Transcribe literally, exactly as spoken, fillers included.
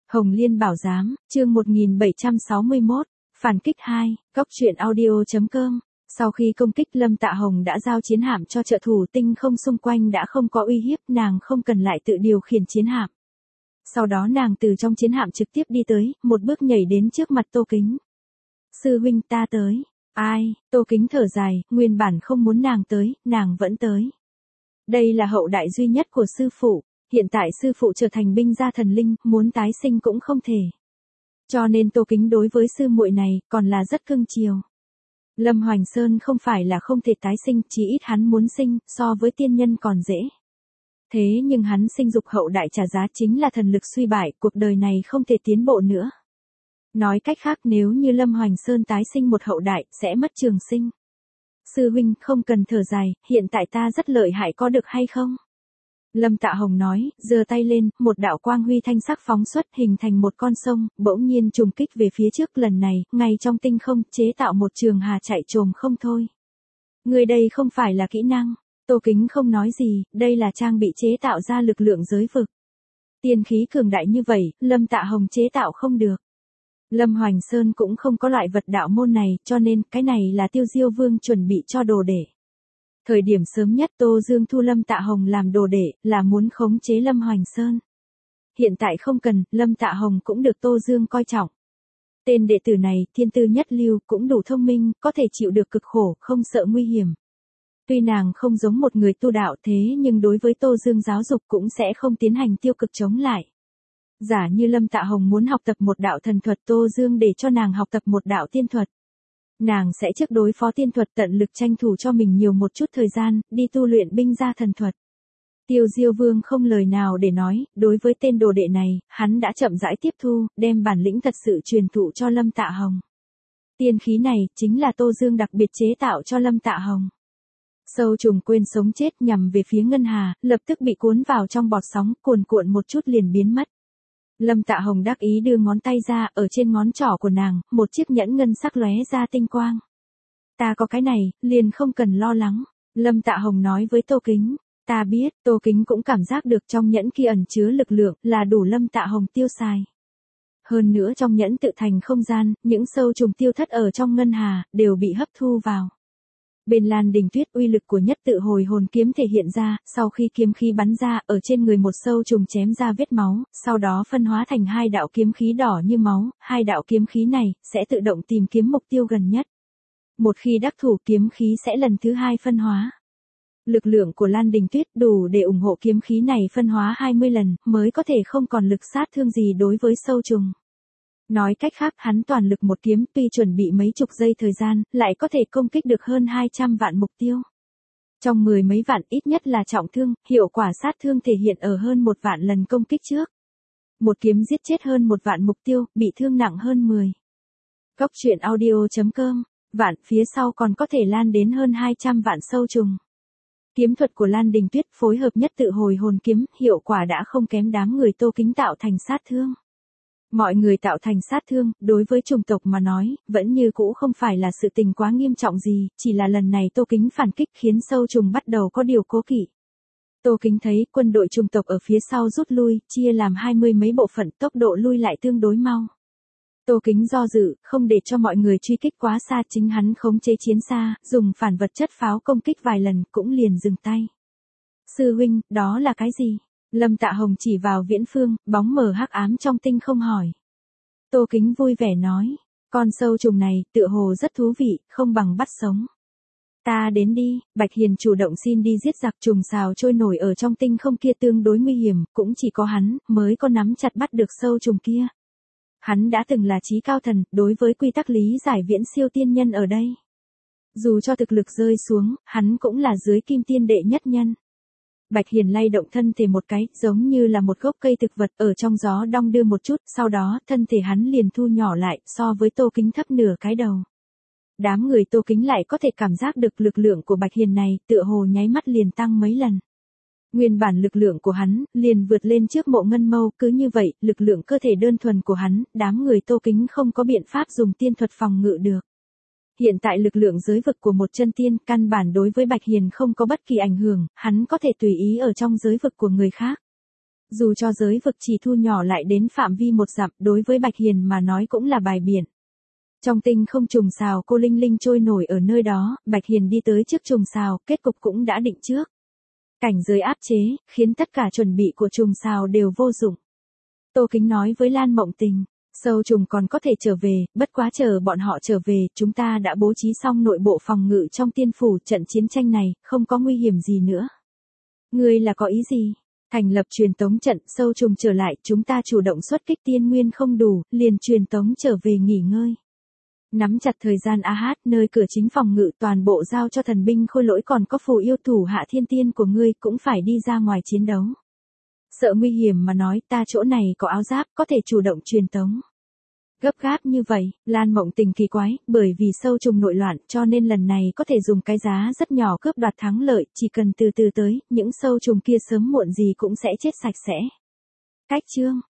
Hồng Liên Bảo Giám, chương một nghìn bảy trăm sáu mươi mốt, phản kích hai, góc truyện audio.com. Sau khi công kích Lâm Tạ Hồng đã giao chiến hạm cho trợ thủ tinh không xung quanh đã không có uy hiếp, nàng không cần lại tự điều khiển chiến hạm. Sau đó nàng từ trong chiến hạm trực tiếp đi tới, một bước nhảy đến trước mặt Tô Kính. Sư huynh ta tới. Ai, Tô Kính thở dài, nguyên bản không muốn nàng tới, nàng vẫn tới. Đây là hậu đại duy nhất của sư phụ. Hiện tại sư phụ trở thành binh gia thần linh, muốn tái sinh cũng không thể. Cho nên Tô Kính đối với sư muội này, còn là rất cưng chiều. Lâm Hoành Sơn không phải là không thể tái sinh, chỉ ít hắn muốn sinh, so với tiên nhân còn dễ. Thế nhưng hắn sinh dục hậu đại trả giá chính là thần lực suy bại, cuộc đời này không thể tiến bộ nữa. Nói cách khác nếu như Lâm Hoành Sơn tái sinh một hậu đại, sẽ mất trường sinh. Sư huynh không cần thở dài, hiện tại ta rất lợi hại có được hay không? Lâm Tạ Hồng nói, giơ tay lên, một đạo quang huy thanh sắc phóng xuất hình thành một con sông, bỗng nhiên trùng kích về phía trước, lần này, ngay trong tinh không, chế tạo một trường hà chạy trồm không thôi. Người đây không phải là kỹ năng, Tô Kính không nói gì, đây là trang bị chế tạo ra lực lượng giới vực. Tiên khí cường đại như vậy, Lâm Tạ Hồng chế tạo không được. Lâm Hoành Sơn cũng không có loại vật đạo môn này, cho nên, cái này là Tiêu Diêu Vương chuẩn bị cho đồ đệ. Thời điểm sớm nhất Tô Dương thu Lâm Tạ Hồng làm đồ đệ, là muốn khống chế Lâm Hoành Sơn. Hiện tại không cần, Lâm Tạ Hồng cũng được Tô Dương coi trọng. Tên đệ tử này, thiên tư nhất lưu, cũng đủ thông minh, có thể chịu được cực khổ, không sợ nguy hiểm. Tuy nàng không giống một người tu đạo thế nhưng đối với Tô Dương giáo dục cũng sẽ không tiến hành tiêu cực chống lại. Giả như Lâm Tạ Hồng muốn học tập một đạo thần thuật, Tô Dương để cho nàng học tập một đạo tiên thuật. Nàng sẽ trước đối phó tiên thuật, tận lực tranh thủ cho mình nhiều một chút thời gian, đi tu luyện binh gia thần thuật. Tiêu Diêu Vương không lời nào để nói, đối với tên đồ đệ này, hắn đã chậm rãi tiếp thu, đem bản lĩnh thật sự truyền thụ cho Lâm Tạ Hồng. Tiên khí này, chính là Tô Dương đặc biệt chế tạo cho Lâm Tạ Hồng. Sâu trùng quên sống chết nhằm về phía ngân hà, lập tức bị cuốn vào trong bọt sóng, cuồn cuộn một chút liền biến mất. Lâm Tạ Hồng đắc ý đưa ngón tay ra, ở trên ngón trỏ của nàng, một chiếc nhẫn ngân sắc lóe ra tinh quang. Ta có cái này, liền không cần lo lắng. Lâm Tạ Hồng nói với Tô Kính. Ta biết, Tô Kính cũng cảm giác được trong nhẫn kia ẩn chứa lực lượng, là đủ Lâm Tạ Hồng tiêu xài. Hơn nữa trong nhẫn tự thành không gian, những sâu trùng tiêu thất ở trong ngân hà, đều bị hấp thu vào. Bên Lan Đình Tuyết uy lực của nhất tự hồi hồn kiếm thể hiện ra, sau khi kiếm khí bắn ra, ở trên người một sâu trùng chém ra vết máu, sau đó phân hóa thành hai đạo kiếm khí đỏ như máu, hai đạo kiếm khí này, sẽ tự động tìm kiếm mục tiêu gần nhất. Một khi đắc thủ kiếm khí sẽ lần thứ hai phân hóa. Lực lượng của Lan Đình Tuyết đủ để ủng hộ kiếm khí này phân hóa hai mươi lần, mới có thể không còn lực sát thương gì đối với sâu trùng. Nói cách khác hắn toàn lực một kiếm tuy chuẩn bị mấy chục giây thời gian, lại có thể công kích được hơn hai trăm vạn mục tiêu. Trong mười mấy vạn ít nhất là trọng thương, hiệu quả sát thương thể hiện ở hơn một vạn lần công kích trước. Một kiếm giết chết hơn một vạn mục tiêu, bị thương nặng hơn mười. Góc truyện audio.com, vạn phía sau còn có thể lan đến hơn hai trăm vạn sâu trùng. Kiếm thuật của Lan Đình Tuyết phối hợp nhất tự hồi hồn kiếm, hiệu quả đã không kém đám người Tô Kính tạo thành sát thương. Mọi người tạo thành sát thương, đối với chủng tộc mà nói, vẫn như cũ không phải là sự tình quá nghiêm trọng gì, chỉ là lần này Tô Kính phản kích khiến sâu trùng bắt đầu có điều cố kỵ. Tô Kính thấy quân đội chủng tộc ở phía sau rút lui, chia làm hai mươi mấy bộ phận, tốc độ lui lại tương đối mau. Tô Kính do dự, không để cho mọi người truy kích quá xa, chính hắn khống chế chiến xa, dùng phản vật chất pháo công kích vài lần, cũng liền dừng tay. Sư huynh, đó là cái gì? Lâm Tạ Hồng chỉ vào viễn phương, bóng mờ hắc ám trong tinh không hỏi. Tô Kính vui vẻ nói, con sâu trùng này, tựa hồ rất thú vị, không bằng bắt sống. Ta đến đi, Bạch Hiền chủ động xin đi giết giặc, trùng xào trôi nổi ở trong tinh không kia tương đối nguy hiểm, cũng chỉ có hắn, mới có nắm chặt bắt được sâu trùng kia. Hắn đã từng là chí cao thần, đối với quy tắc lý giải viễn siêu tiên nhân ở đây. Dù cho thực lực rơi xuống, hắn cũng là dưới kim tiên đệ nhất nhân. Bạch Hiền lay động thân thể một cái, giống như là một gốc cây thực vật ở trong gió đong đưa một chút, sau đó thân thể hắn liền thu nhỏ lại, so với Tô Kính thấp nửa cái đầu. Đám người Tô Kính lại có thể cảm giác được lực lượng của Bạch Hiền này, tựa hồ nháy mắt liền tăng mấy lần. Nguyên bản lực lượng của hắn, liền vượt lên trước Mộ Ngân Mâu, cứ như vậy, lực lượng cơ thể đơn thuần của hắn, đám người Tô Kính không có biện pháp dùng tiên thuật phòng ngự được. Hiện tại lực lượng giới vực của một chân tiên, căn bản đối với Bạch Hiền không có bất kỳ ảnh hưởng, hắn có thể tùy ý ở trong giới vực của người khác. Dù cho giới vực chỉ thu nhỏ lại đến phạm vi một dặm, đối với Bạch Hiền mà nói cũng là bài biển. Trong tinh không trùng sào cô Linh Linh trôi nổi ở nơi đó, Bạch Hiền đi tới trước trùng sào, kết cục cũng đã định trước. Cảnh giới áp chế, khiến tất cả chuẩn bị của trùng sào đều vô dụng. Tô Kính nói với Lan Mộng Tình, sâu trùng còn có thể trở về, bất quá chờ bọn họ trở về, chúng ta đã bố trí xong nội bộ phòng ngự trong tiên phủ, trận chiến tranh này, không có nguy hiểm gì nữa. Ngươi là có ý gì? Thành lập truyền tống trận, sâu trùng trở lại, chúng ta chủ động xuất kích, tiên nguyên không đủ, liền truyền tống trở về nghỉ ngơi. Nắm chặt thời gian a hát, nơi cửa chính phòng ngự toàn bộ giao cho thần binh khôi lỗi, còn có phù yêu thủ hạ thiên tiên của ngươi cũng phải đi ra ngoài chiến đấu. Sợ nguy hiểm mà nói, ta chỗ này có áo giáp, có thể chủ động truyền tống. Gấp gáp như vậy, Lan Mộng Tình kỳ quái, bởi vì sâu trùng nội loạn, cho nên lần này có thể dùng cái giá rất nhỏ cướp đoạt thắng lợi, chỉ cần từ từ tới, những sâu trùng kia sớm muộn gì cũng sẽ chết sạch sẽ. Cách chương